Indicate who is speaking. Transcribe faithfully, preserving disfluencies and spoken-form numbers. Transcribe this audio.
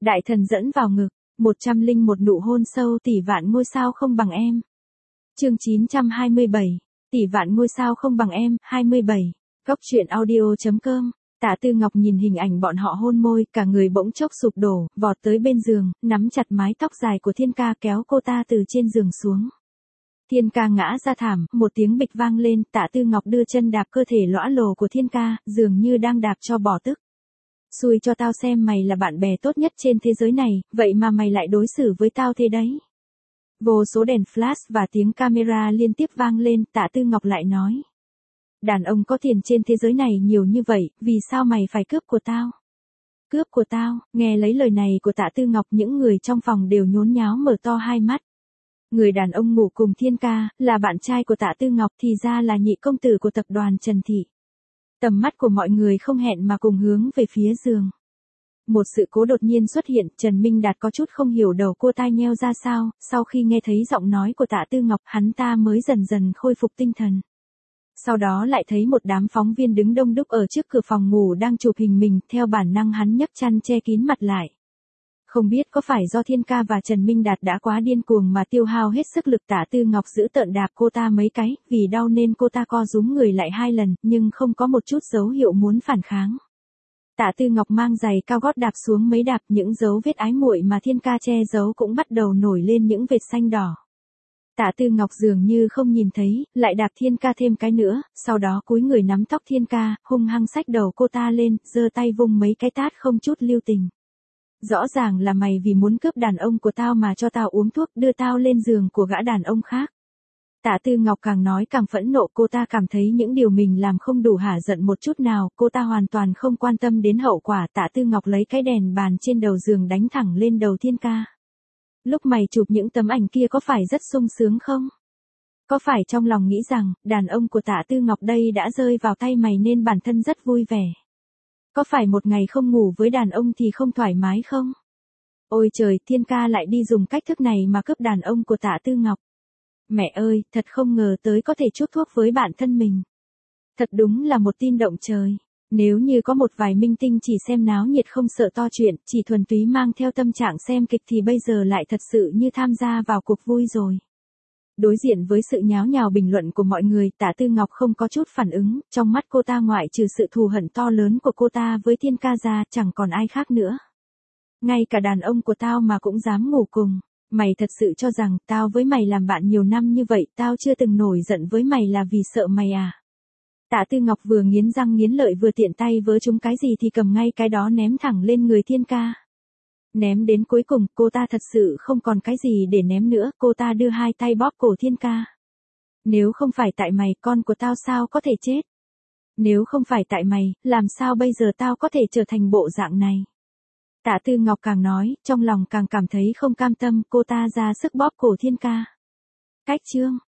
Speaker 1: Đại thần dẫn vào ngực, một trăm linh một nụ hôn sâu tỷ vạn ngôi sao không bằng em. Chương chín trăm hai mươi bảy, tỷ vạn ngôi sao không bằng em, hai mươi bảy. Góc truyện audio.com. Tạ Tư Ngọc nhìn hình ảnh bọn họ hôn môi, cả người bỗng chốc sụp đổ, vọt tới bên giường, nắm chặt mái tóc dài của Thiên Ca kéo cô ta từ trên giường xuống. Thiên Ca ngã ra thảm, một tiếng bịch vang lên, Tạ Tư Ngọc đưa chân đạp cơ thể lõa lồ của Thiên Ca, dường như đang đạp cho bỏ tức. Xui cho tao xem mày là bạn bè tốt nhất trên thế giới này, vậy mà mày lại đối xử với tao thế đấy. Vô số đèn flash và tiếng camera liên tiếp vang lên, Tạ Tư Ngọc lại nói. Đàn ông có tiền trên thế giới này nhiều như vậy, vì sao mày phải cướp của tao? Cướp của tao, nghe lấy lời này của Tạ Tư Ngọc, những người trong phòng đều nhốn nháo mở to hai mắt. Người đàn ông ngủ cùng Thiên Ca, là bạn trai của Tạ Tư Ngọc thì ra là nhị công tử của tập đoàn Trần Thị. Tầm mắt của mọi người không hẹn mà cùng hướng về phía giường. Một sự cố đột nhiên xuất hiện, Trần Minh Đạt có chút không hiểu đầu cô tai nheo ra sao, sau khi nghe thấy giọng nói của Tạ Tư Ngọc, hắn ta mới dần dần khôi phục tinh thần. Sau đó lại thấy một đám phóng viên đứng đông đúc ở trước cửa phòng ngủ đang chụp hình mình, theo bản năng hắn nhấc chăn che kín mặt lại. Không biết có phải do Thiên Ca và Trần Minh Đạt đã quá điên cuồng mà tiêu hao hết sức lực, Tạ Tư Ngọc giữ tợn đạp cô ta mấy cái, vì đau nên cô ta co rúm người lại hai lần, nhưng không có một chút dấu hiệu muốn phản kháng. Tạ Tư Ngọc mang giày cao gót đạp xuống mấy đạp, những dấu vết ái muội mà Thiên Ca che giấu cũng bắt đầu nổi lên những vệt xanh đỏ. Tạ Tư Ngọc dường như không nhìn thấy, lại đạp Thiên Ca thêm cái nữa, sau đó cúi người nắm tóc Thiên Ca, hung hăng xách đầu cô ta lên, giơ tay vung mấy cái tát không chút lưu tình. Rõ ràng là mày vì muốn cướp đàn ông của tao mà cho tao uống thuốc, đưa tao lên giường của gã đàn ông khác. Tạ Tư Ngọc càng nói càng phẫn nộ, cô ta cảm thấy những điều mình làm không đủ hả giận một chút nào, cô ta hoàn toàn không quan tâm đến hậu quả. Tạ Tư Ngọc lấy cái đèn bàn trên đầu giường đánh thẳng lên đầu Thiên Ca. Lúc mày chụp những tấm ảnh kia có phải rất sung sướng không? Có phải trong lòng nghĩ rằng, đàn ông của Tạ Tư Ngọc đây đã rơi vào tay mày nên bản thân rất vui vẻ? Có phải một ngày không ngủ với đàn ông thì không thoải mái không? Ôi trời, Thiên Ca lại đi dùng cách thức này mà cướp đàn ông của Tạ Tư Ngọc. Mẹ ơi, thật không ngờ tới có thể chuốc thuốc với bản thân mình. Thật đúng là một tin động trời. Nếu như có một vài minh tinh chỉ xem náo nhiệt không sợ to chuyện, chỉ thuần túy mang theo tâm trạng xem kịch thì bây giờ lại thật sự như tham gia vào cuộc vui rồi. Đối diện với sự nháo nhào bình luận của mọi người, Tạ Tư Ngọc không có chút phản ứng, trong mắt cô ta ngoại trừ sự thù hận to lớn của cô ta với Thiên Ca ra, chẳng còn ai khác nữa. Ngay cả đàn ông của tao mà cũng dám ngủ cùng. Mày thật sự cho rằng, tao với mày làm bạn nhiều năm như vậy, tao chưa từng nổi giận với mày là vì sợ mày à? Tạ Tư Ngọc vừa nghiến răng nghiến lợi vừa tiện tay vớ chúng cái gì thì cầm ngay cái đó ném thẳng lên người Thiên Ca. Ném đến cuối cùng, cô ta thật sự không còn cái gì để ném nữa, cô ta đưa hai tay bóp cổ Thiên Ca. Nếu không phải tại mày, con của tao sao có thể chết? Nếu không phải tại mày, làm sao bây giờ tao có thể trở thành bộ dạng này? Tạ Tư Ngọc càng nói, trong lòng càng cảm thấy không cam tâm, cô ta ra sức bóp cổ Thiên Ca. Cách chương.